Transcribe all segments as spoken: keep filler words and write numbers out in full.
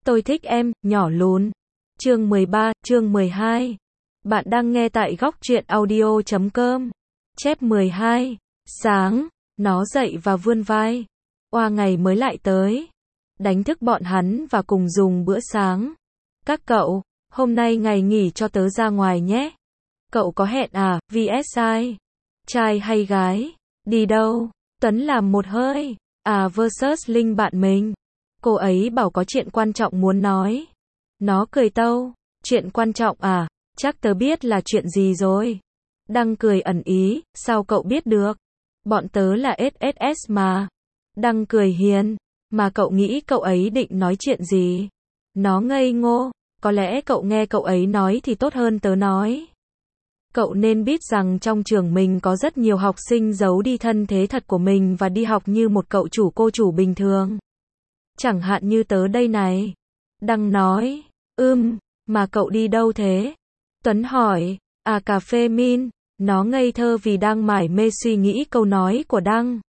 Tôi thích em, nhỏ lún. Chương mười ba, chương mười hai. Bạn đang nghe tại góc truyện audio chấm com. Chép mười hai. Sáng, nó dậy và vươn vai. Oa ngày mới lại tới. Đánh thức bọn hắn và cùng dùng bữa sáng. Các cậu, hôm nay ngày nghỉ cho tớ ra ngoài nhé. Cậu có hẹn à, vs ai? Trai hay gái? Đi đâu? Tuấn làm một hơi. À versus Linh bạn mình. Cô ấy bảo có chuyện quan trọng muốn nói. Nó cười tâu. Chuyện quan trọng à? Chắc tớ biết là chuyện gì rồi. Đăng cười ẩn ý, sao cậu biết được? Bọn tớ là ét ét ét mà. Đăng cười hiền. Mà cậu nghĩ cậu ấy định nói chuyện gì? Nó ngây ngô. Có lẽ cậu nghe cậu ấy nói thì tốt hơn tớ nói. Cậu nên biết rằng trong trường mình có rất nhiều học sinh giấu đi thân thế thật của mình và đi học như một cậu chủ cô chủ bình thường. Chẳng hạn như tớ đây này. Đăng nói. Ưm, mà cậu đi đâu thế? Tuấn hỏi. À cà phê Min. Nó ngây thơ vì đang mải mê suy nghĩ câu nói của Đăng.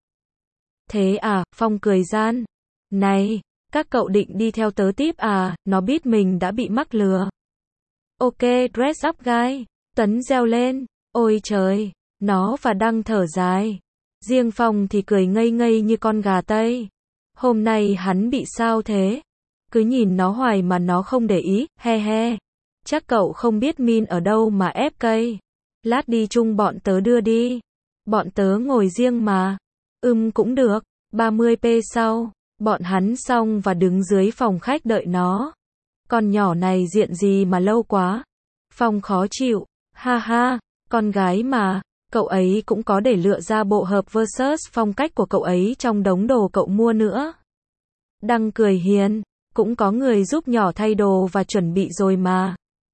Thế à, Phong cười gian. Này, các cậu định đi theo tớ tiếp à? Nó biết mình đã bị mắc lừa. Ok, dress up guy. Tuấn reo lên. Ôi trời, nó và Đăng thở dài. Riêng Phong thì cười ngây ngây như con gà Tây. Hôm nay hắn bị sao thế? Cứ nhìn nó hoài mà nó không để ý, he he. Chắc cậu không biết Min ở đâu mà ép cây. Lát đi chung bọn tớ đưa đi. Bọn tớ ngồi riêng mà. Ừm cũng được. ba mươi phút sau, bọn hắn xong và đứng dưới phòng khách đợi nó. Con nhỏ này diện gì mà lâu quá. Phong khó chịu. Ha ha, con gái mà. Cậu ấy cũng có để lựa ra bộ hợp versus phong cách của cậu ấy trong đống đồ cậu mua nữa. Đăng cười hiền. Cũng có người giúp nhỏ thay đồ và chuẩn bị rồi mà.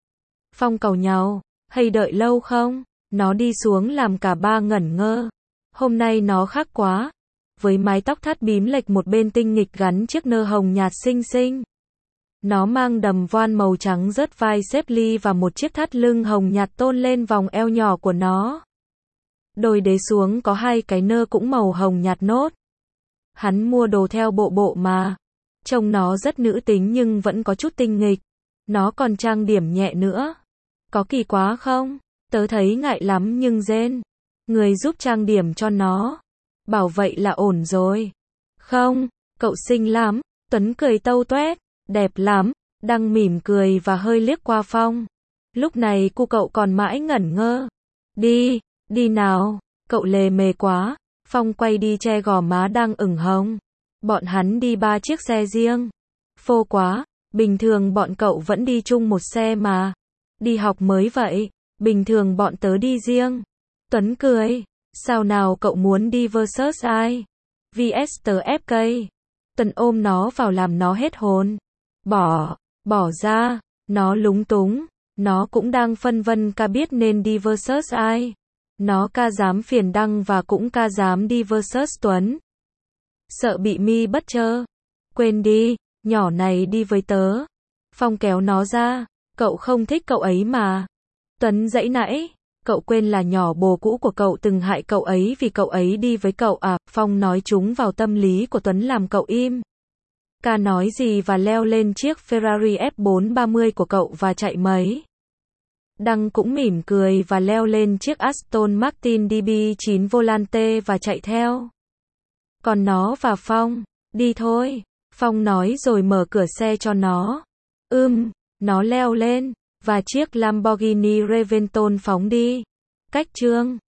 Phong càu nhàu. Hay đợi lâu không? Nó đi xuống làm cả ba ngẩn ngơ. Hôm nay nó khác quá. Với mái tóc thắt bím lệch một bên tinh nghịch gắn chiếc nơ hồng nhạt xinh xinh. Nó mang đầm voan màu trắng rớt vai xếp ly và một chiếc thắt lưng hồng nhạt tôn lên vòng eo nhỏ của nó. Đôi đế xuống có hai cái nơ cũng màu hồng nhạt nốt. Hắn mua đồ theo bộ bộ mà. Trông nó rất nữ tính nhưng vẫn có chút tinh nghịch. Nó còn trang điểm nhẹ nữa. Có kỳ quá không? Tớ thấy ngại lắm nhưng rên. Người giúp trang điểm cho nó. Bảo vậy là ổn rồi. Không, cậu xinh lắm. Tuấn cười tâu toét. Đẹp lắm. Đăng mỉm cười và hơi liếc qua Phong. Lúc này cu cậu còn mãi ngẩn ngơ. Đi, đi nào. Cậu lề mề quá. Phong quay đi che gò má đang ửng hồng. Bọn hắn đi ba chiếc xe riêng. Phô quá. Bình thường bọn cậu vẫn đi chung một xe mà. Đi học mới vậy. Bình thường bọn tớ đi riêng. Tuấn cười. Sao nào cậu muốn đi versus ai? vs tớ ép cây. Tuấn ôm nó vào làm nó hết hồn. Bỏ, bỏ ra. Nó lúng túng. Nó cũng đang phân vân ca biết nên đi versus ai. Nó ca dám phiền Đăng và cũng ca dám đi versus Tuấn. Sợ bị mi bất chơ. Quên đi, nhỏ này đi với tớ. Phong kéo nó ra. Cậu không thích cậu ấy mà. Tuấn giãy nãy. Cậu quên là nhỏ bồ cũ của cậu từng hại cậu ấy vì cậu ấy đi với cậu à. Phong nói trúng vào tâm lý của Tuấn làm cậu im. Ca nói gì và leo lên chiếc Ferrari F bốn ba mươi của cậu và chạy mấy. Đăng cũng mỉm cười và leo lên chiếc Aston Martin D B chín Volante và chạy theo. Còn nó và Phong, đi thôi. Phong nói rồi mở cửa xe cho nó. Ưm, nó leo lên, và chiếc Lamborghini Reventon phóng đi. Cách chương